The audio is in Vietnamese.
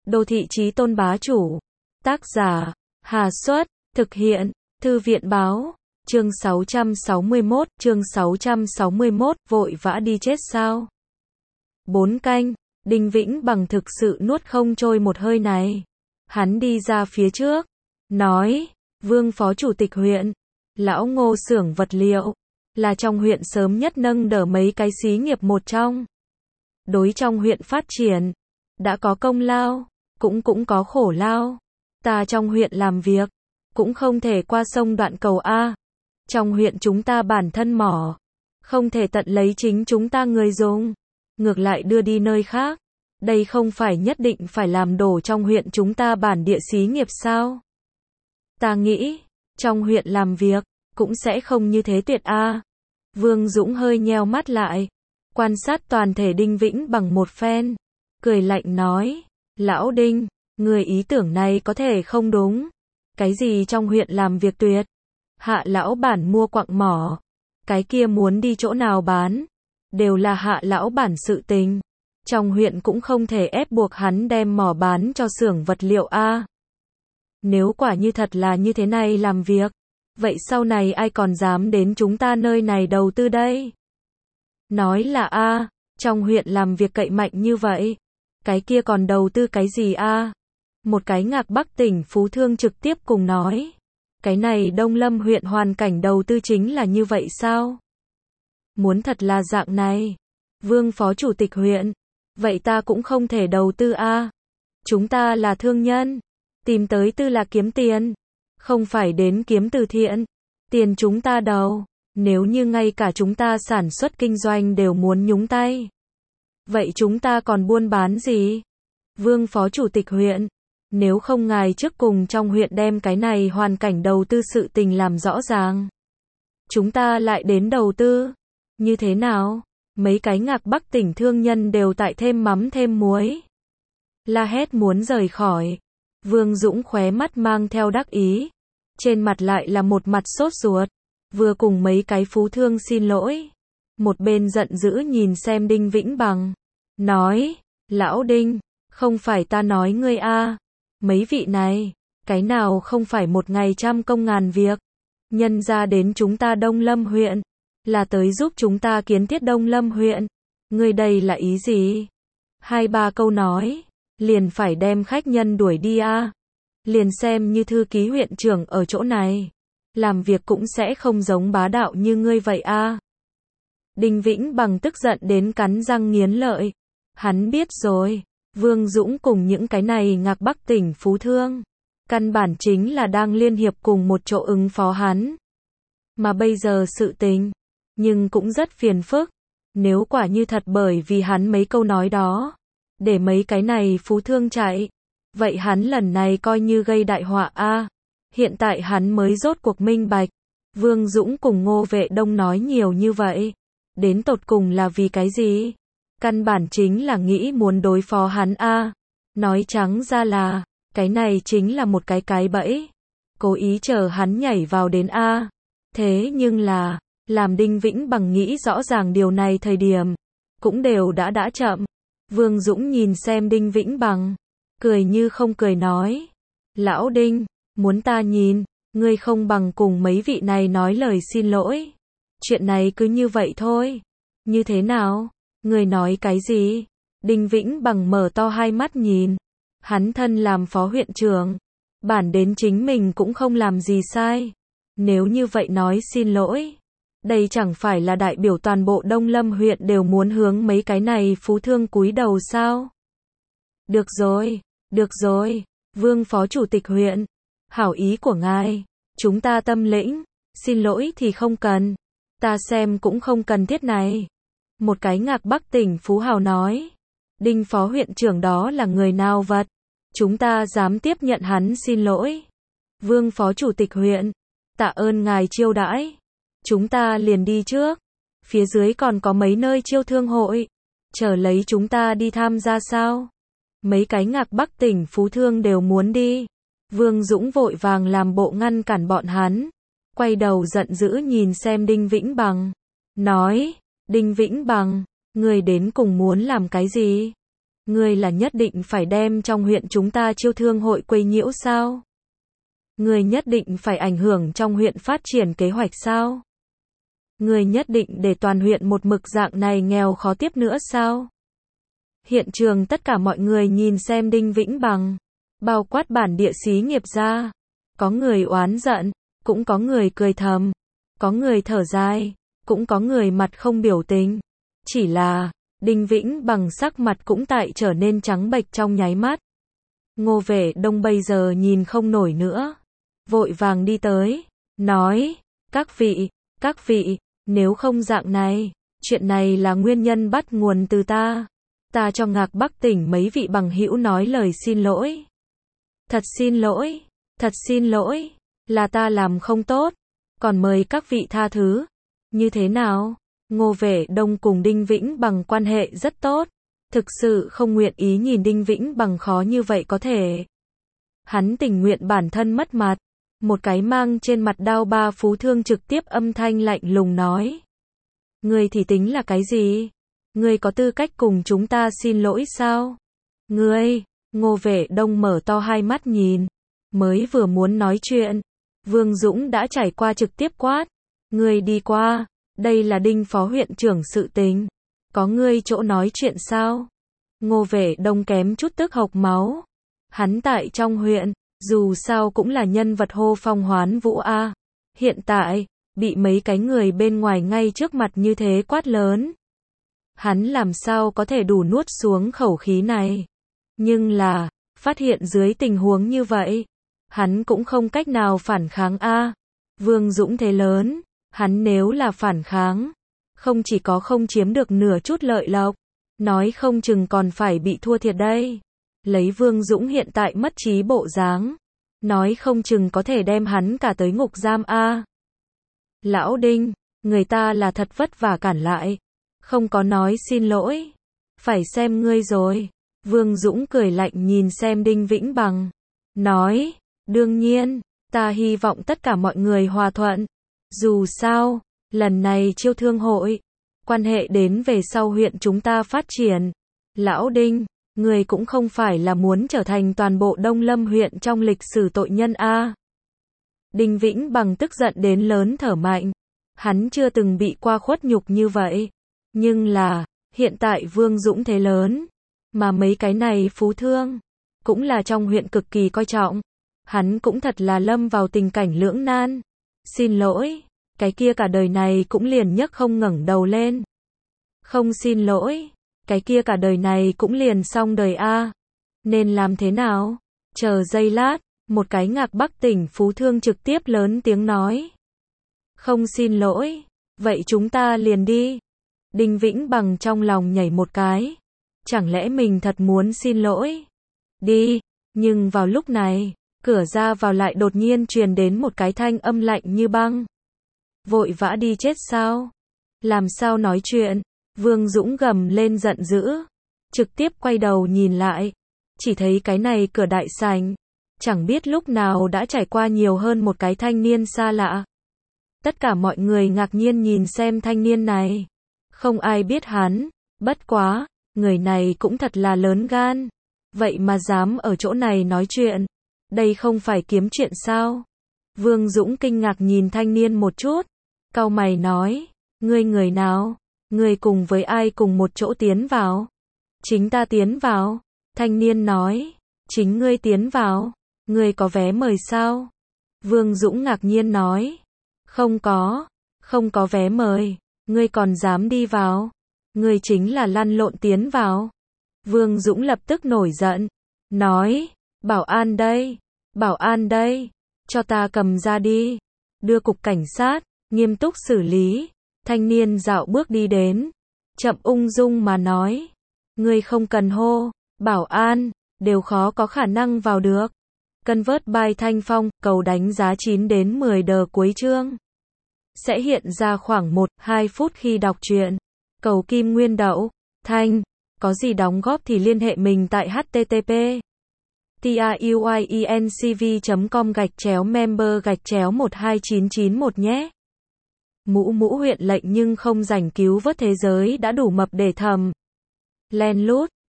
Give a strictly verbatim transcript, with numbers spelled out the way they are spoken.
Đô thị chí tôn bá chủ. Tác giả, Hà Xuất, thực hiện, Thư viện báo, chương sáu trăm sáu mươi mốt, chương sáu trăm sáu mươi mốt, vội vã đi chết sao? Bốn canh, Đinh Vĩnh Bằng thực sự nuốt không trôi một hơi này. Hắn đi ra phía trước, nói, Vương Phó Chủ tịch huyện, lão Ngô xưởng vật liệu, là trong huyện sớm nhất nâng đỡ mấy cái xí nghiệp một trong. Đối trong huyện phát triển, đã có công lao, cũng cũng có khổ lao. Ta trong huyện làm việc, cũng không thể qua sông đoạn cầu A. Trong huyện chúng ta bản thân mỏ, không thể tận lấy chính chúng ta người dùng, ngược lại đưa đi nơi khác. Đây không phải nhất định phải làm đổ trong huyện chúng ta bản địa xí nghiệp sao? Ta nghĩ, trong huyện làm việc, cũng sẽ không như thế tuyệt A. Vương Dũng hơi nheo mắt lại, quan sát toàn thể Đinh Vĩnh Bằng một phen, cười lạnh nói, lão Đinh, người ý tưởng này có thể không đúng. Cái gì trong huyện làm việc tuyệt? Hạ lão bản mua quặng mỏ, cái kia muốn đi chỗ nào bán, đều là hạ lão bản sự tình. Trong huyện cũng không thể ép buộc hắn đem mỏ bán cho xưởng vật liệu A. Nếu quả như thật là như thế này làm việc, vậy sau này ai còn dám đến chúng ta nơi này đầu tư đây? Nói là A, trong huyện làm việc cậy mạnh như vậy, cái kia còn đầu tư cái gì A? Một cái Ngạc Bắc tỉnh Phú Thương trực tiếp cùng nói, cái này Đông Lâm huyện hoàn cảnh đầu tư chính là như vậy sao? Muốn thật là dạng này, Vương Phó Chủ tịch huyện, vậy ta cũng không thể đầu tư A. Chúng ta là thương nhân, tìm tới tư là kiếm tiền, không phải đến kiếm từ thiện. Tiền chúng ta đầu, nếu như ngay cả chúng ta sản xuất kinh doanh đều muốn nhúng tay, vậy chúng ta còn buôn bán gì? Vương Phó Chủ tịch huyện, nếu không ngài trước cùng trong huyện đem cái này hoàn cảnh đầu tư sự tình làm rõ ràng, chúng ta lại đến đầu tư. Như thế nào? Mấy cái Ngạc Bắc tỉnh thương nhân đều tại thêm mắm thêm muối, la hét muốn rời khỏi. Vương Dũng khóe mắt mang theo đắc ý, trên mặt lại là một mặt sốt ruột, vừa cùng mấy cái phú thương xin lỗi, một bên giận dữ nhìn xem Đinh Vĩnh Bằng, nói, lão Đinh, không phải ta nói ngươi A, mấy vị này, cái nào không phải một ngày trăm công ngàn việc, nhân ra đến chúng ta Đông Lâm huyện, là tới giúp chúng ta kiến thiết Đông Lâm huyện, ngươi đây là ý gì? Hai ba câu nói, liền phải đem khách nhân đuổi đi A. Liền xem như thư ký huyện trưởng ở chỗ này, làm việc cũng sẽ không giống bá đạo như ngươi vậy A. Đinh Vĩnh Bằng tức giận đến cắn răng nghiến lợi. Hắn biết rồi, Vương Dũng cùng những cái này Ngạc Bắc tỉnh Phú Thương, căn bản chính là đang liên hiệp cùng một chỗ ứng phó hắn. Mà bây giờ sự tình, nhưng cũng rất phiền phức. Nếu quả như thật bởi vì hắn mấy câu nói đó, để mấy cái này Phú Thương chạy, vậy hắn lần này coi như gây đại họa A. Hiện tại hắn mới rốt cuộc minh bạch, Vương Dũng cùng Ngô Vệ Đông nói nhiều như vậy, đến tột cùng là vì cái gì? Căn bản chính là nghĩ muốn đối phó hắn A. Nói trắng ra là, cái này chính là một cái cái bẫy, cố ý chờ hắn nhảy vào đến A. Thế nhưng là, làm Đinh Vĩnh Bằng nghĩ rõ ràng điều này thời điểm, cũng đều đã đã chậm. Vương Dũng nhìn xem Đinh Vĩnh Bằng, cười như không cười nói, lão Đinh, muốn ta nhìn, ngươi không bằng cùng mấy vị này nói lời xin lỗi. Chuyện này cứ như vậy thôi. Như thế nào? Ngươi nói cái gì? Đinh Vĩnh Bằng mở to hai mắt nhìn. Hắn thân làm phó huyện trưởng, bản đến chính mình cũng không làm gì sai. Nếu như vậy nói xin lỗi, đây chẳng phải là đại biểu toàn bộ Đông Lâm huyện đều muốn hướng mấy cái này Phú Thương cúi đầu sao? Được rồi, được rồi, Vương Phó Chủ tịch huyện, hảo ý của ngài, chúng ta tâm lĩnh, xin lỗi thì không cần, ta xem cũng không cần thiết này. Một cái Ngạc Bắc tỉnh Phú Hào nói, Đinh Phó huyện trưởng đó là người nào vật, chúng ta dám tiếp nhận hắn xin lỗi. Vương Phó Chủ tịch huyện, tạ ơn ngài chiêu đãi, chúng ta liền đi trước, phía dưới còn có mấy nơi chiêu thương hội, chờ lấy chúng ta đi tham gia sao? Mấy cái Ngạc Bắc tỉnh Phú Thương đều muốn đi. Vương Dũng vội vàng làm bộ ngăn cản bọn hắn, quay đầu giận dữ nhìn xem Đinh Vĩnh Bằng, nói, Đinh Vĩnh Bằng, người đến cùng muốn làm cái gì? Ngươi là nhất định phải đem trong huyện chúng ta chiêu thương hội quấy nhiễu sao? Ngươi nhất định phải ảnh hưởng trong huyện phát triển kế hoạch sao? Ngươi nhất định để toàn huyện một mực dạng này nghèo khó tiếp nữa sao? Hiện trường tất cả mọi người nhìn xem Đinh Vĩnh Bằng, bao quát bản địa xí nghiệp gia, có người oán giận, cũng có người cười thầm, có người thở dài, cũng có người mặt không biểu tình. Chỉ là, Đinh Vĩnh Bằng sắc mặt cũng tại trở nên trắng bệch trong nháy mắt. Ngô Vệ Đông bây giờ nhìn không nổi nữa, vội vàng đi tới, nói, các vị, các vị, nếu không dạng này, chuyện này là nguyên nhân bắt nguồn từ ta. Ta cho Ngạc Bắc tỉnh mấy vị bằng hữu nói lời xin lỗi. Thật xin lỗi, thật xin lỗi, là ta làm không tốt, còn mời các vị tha thứ. Như thế nào? Ngô Vệ Đông cùng Đinh Vĩnh Bằng quan hệ rất tốt, thực sự không nguyện ý nhìn Đinh Vĩnh Bằng khó như vậy có thể. Hắn tình nguyện bản thân mất mặt. Một cái mang trên mặt đao ba phú thương trực tiếp âm thanh lạnh lùng nói. Ngươi thì tính là cái gì? Ngươi có tư cách cùng chúng ta xin lỗi sao? Ngươi, Ngô Vệ Đông mở to hai mắt nhìn, mới vừa muốn nói chuyện, Vương Dũng đã trải qua trực tiếp quát. Ngươi đi qua, đây là Đinh phó huyện trưởng sự tình, có ngươi chỗ nói chuyện sao? Ngô Vệ Đông kém chút tức hộc máu. Hắn tại trong huyện, dù sao cũng là nhân vật hô phong hoán vũ a. Hiện tại, bị mấy cái người bên ngoài ngay trước mặt như thế quát lớn. Hắn làm sao có thể đủ nuốt xuống khẩu khí này. Nhưng là, phát hiện dưới tình huống như vậy, hắn cũng không cách nào phản kháng a. Vương Dũng thế lớn, hắn nếu là phản kháng, không chỉ có không chiếm được nửa chút lợi lộc, nói không chừng còn phải bị thua thiệt đây. Lấy Vương Dũng hiện tại mất trí bộ dáng, nói không chừng có thể đem hắn cả tới ngục giam a. Lão Đinh, người ta là thật vất vả cản lại, không có nói xin lỗi, phải xem ngươi rồi. Vương Dũng cười lạnh nhìn xem Đinh Vĩnh Bằng, nói, đương nhiên, ta hy vọng tất cả mọi người hòa thuận. Dù sao, lần này chiêu thương hội, quan hệ đến về sau huyện chúng ta phát triển. Lão Đinh, người cũng không phải là muốn trở thành toàn bộ Đông Lâm huyện trong lịch sử tội nhân a. Đinh Vĩnh Bằng tức giận đến lớn thở mạnh. Hắn chưa từng bị qua khuất nhục như vậy. Nhưng là, hiện tại Vương Dũng thế lớn, mà mấy cái này phú thương, cũng là trong huyện cực kỳ coi trọng. Hắn cũng thật là lâm vào tình cảnh lưỡng nan. Xin lỗi, cái kia cả đời này cũng liền nhấc không ngẩng đầu lên. Không xin lỗi, cái kia cả đời này cũng liền xong đời a. Nên làm thế nào? Chờ giây lát, một cái Ngạc Bắc tỉnh phú thương trực tiếp lớn tiếng nói. Không xin lỗi, vậy chúng ta liền đi. Đinh Vĩnh Bằng trong lòng nhảy một cái. Chẳng lẽ mình thật muốn xin lỗi? Đi, nhưng vào lúc này, cửa ra vào lại đột nhiên truyền đến một cái thanh âm lạnh như băng. Vội vã đi chết sao? Làm sao nói chuyện? Vương Dũng gầm lên giận dữ, trực tiếp quay đầu nhìn lại, chỉ thấy cái này cửa đại sảnh, chẳng biết lúc nào đã trải qua nhiều hơn một cái thanh niên xa lạ. Tất cả mọi người ngạc nhiên nhìn xem thanh niên này, không ai biết hắn, bất quá, người này cũng thật là lớn gan, vậy mà dám ở chỗ này nói chuyện, đây không phải kiếm chuyện sao? Vương Dũng kinh ngạc nhìn thanh niên một chút, cau mày nói, ngươi người nào? Ngươi cùng với ai cùng một chỗ tiến vào? Chính ta tiến vào. Thanh niên nói, chính ngươi tiến vào. Ngươi có vé mời sao? Vương Dũng ngạc nhiên nói, không có, không có vé mời, ngươi còn dám đi vào? Ngươi chính là lăn lộn tiến vào. Vương Dũng lập tức nổi giận, nói, bảo an đây, bảo an đây, cho ta cầm ra đi, đưa cục cảnh sát, nghiêm túc xử lý. Thanh niên dạo bước đi đến, chậm ung dung mà nói, ngươi không cần hô, bảo an, đều khó có khả năng vào được. Convert by Thanh Phong, cầu đánh giá chín đến mười đờ cuối chương. Sẽ hiện ra khoảng một đến hai phút khi đọc truyện. Cầu Kim Nguyên Đậu, Thanh, có gì đóng góp thì liên hệ mình tại http truyencv chấm com gạch chéo member gạch chéo một hai chín chín một nhé. Mũ mũ huyện lệnh nhưng không rảnh cứu vớt thế giới đã đủ mập để thầm. Len lút.